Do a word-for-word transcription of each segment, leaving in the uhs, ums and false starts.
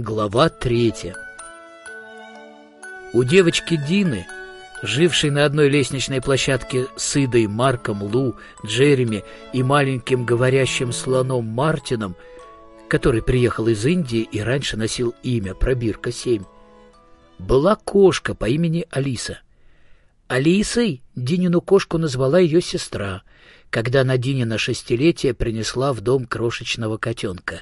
Глава третья. У девочки Дины, жившей на одной лестничной площадке с Идой, Марком, Лу, Джереми и маленьким говорящим слоном Мартином, который приехал из Индии и раньше носил имя Пробирка семь, была кошка по имени Алиса. Алисой Динину кошку назвала ее сестра, когда на Динина шестилетие принесла в дом крошечного котенка.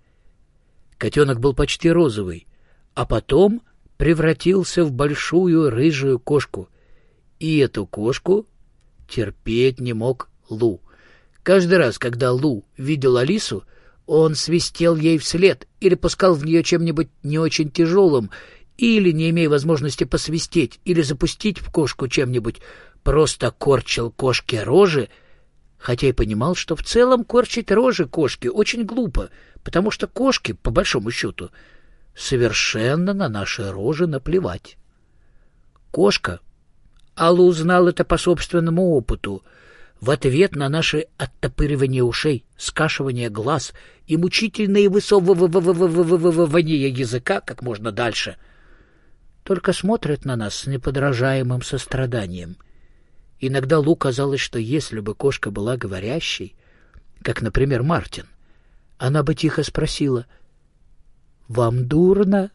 Котенок был почти розовый, а потом превратился в большую рыжую кошку. И эту кошку терпеть не мог Лу. Каждый раз, когда Лу видел Алису, он свистел ей вслед или пускал в нее чем-нибудь не очень тяжелым, или, не имея возможности посвистеть или запустить в кошку чем-нибудь, просто корчил кошке рожи, хотя и понимал, что в целом корчить рожи кошке очень глупо, потому что кошке, по большому счету, совершенно на наши рожи наплевать. Кошка, Алла узнал это по собственному опыту, в ответ на наши оттопыривание ушей, скашивание глаз и мучительные высовывания языка как можно дальше, только смотрит на нас с неподражаемым состраданием. Иногда Лу казалось, что если бы кошка была говорящей, как, например, Мартин, она бы тихо спросила: «Вам дурно?»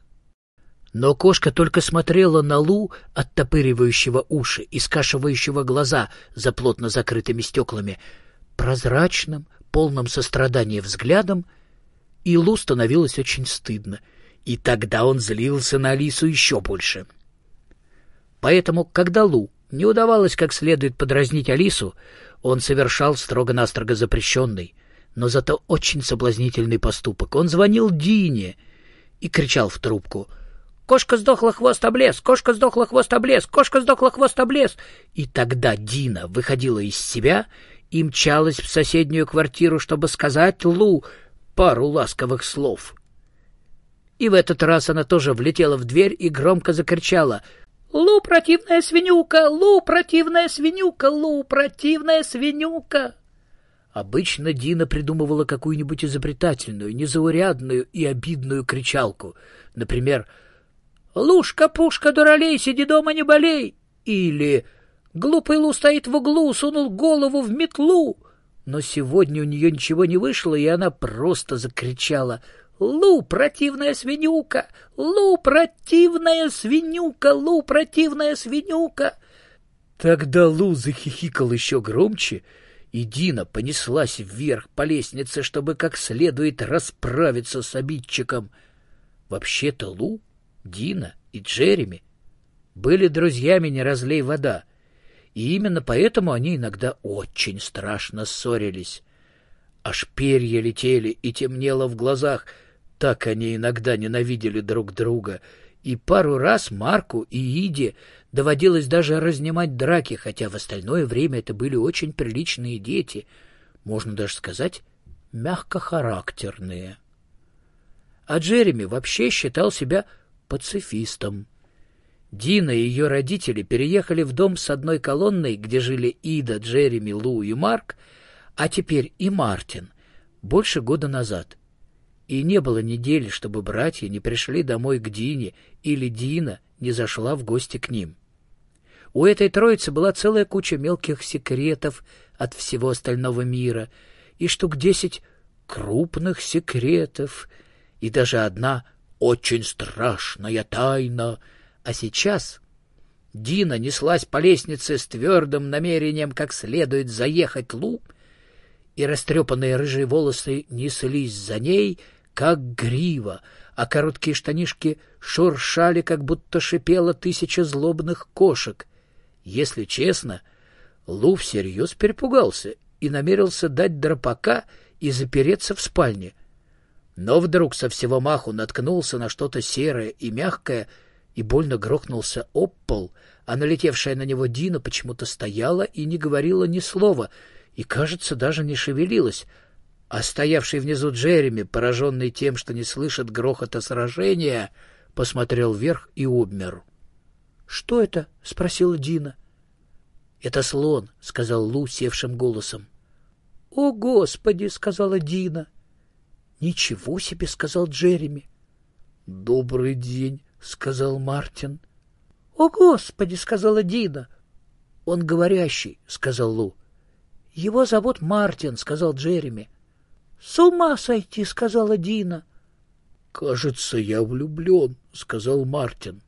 Но кошка только смотрела на Лу, оттопыривающего уши и скашивающего глаза за плотно закрытыми стеклами, прозрачным, полным сострадания взглядом, и Лу становилось очень стыдно, и тогда он злился на Алису еще больше. Поэтому, когда Лу не удавалось как следует подразнить Алису, он совершал строго-настрого запрещенный, но зато очень соблазнительный поступок. Он звонил Дине и кричал в трубку: «Кошка сдохла, хвост облез! Кошка сдохла, хвост облез! Кошка сдохла, хвост облез!» И тогда Дина выходила из себя и мчалась в соседнюю квартиру, чтобы сказать Лу пару ласковых слов. И в этот раз она тоже влетела в дверь и громко закричала: «Лу, противная свинюка! Лу, противная свинюка! Лу, противная свинюка!» Обычно Дина придумывала какую-нибудь изобретательную, незаурядную и обидную кричалку. Например: «Лушка-пушка, дуралей, сиди дома, не болей!» Или «Глупый Лу стоит в углу, сунул голову в метлу!» Но сегодня у нее ничего не вышло, и она просто закричала: «Лу, противная свинюка! Лу, противная свинюка! Лу, противная свинюка!» Тогда Лу захихикал еще громче, и Дина понеслась вверх по лестнице, чтобы как следует расправиться с обидчиком. Вообще-то Лу, Дина и Джереми были друзьями не разлей вода, и именно поэтому они иногда очень страшно ссорились. Аж перья летели и темнело в глазах, так они иногда ненавидели друг друга, и пару раз Марку и Иде доводилось даже разнимать драки, хотя в остальное время это были очень приличные дети, можно даже сказать, мягкохарактерные. А Джереми вообще считал себя пацифистом. Дина и ее родители переехали в дом с одной колонной, где жили Ида, Джереми, Лу и Марк, а теперь и Мартин, больше года назад. И не было недели, чтобы братья не пришли домой к Дине или Дина не зашла в гости к ним. У этой троицы была целая куча мелких секретов от всего остального мира, и штук десять крупных секретов, и даже одна очень страшная тайна. А сейчас Дина неслась по лестнице с твердым намерением как следует заехать Лу, и растрепанные рыжие волосы неслись за ней, как грива, а короткие штанишки шуршали, как будто шипела тысяча злобных кошек. Если честно, Лу всерьез перепугался и намерился дать драпака и запереться в спальне. Но вдруг со всего маху наткнулся на что-то серое и мягкое и больно грохнулся об пол, а налетевшая на него Дина почему-то стояла и не говорила ни слова, и, кажется, даже не шевелилась, а стоявший внизу Джереми, пораженный тем, что не слышит грохота сражения, посмотрел вверх и обмер. — Что это? — спросила Дина. — Это слон, — сказал Лу севшим голосом. — О, Господи! — сказала Дина. — Ничего себе! — сказал Джереми. — «Добрый день», — сказал Мартин. «О, Господи!» — сказала Дина. «Он говорящий», — сказал Лу. «Его зовут Мартин», — сказал Джереми. «С ума сойти», — сказала Дина. «Кажется, я влюблен», — сказал Мартин.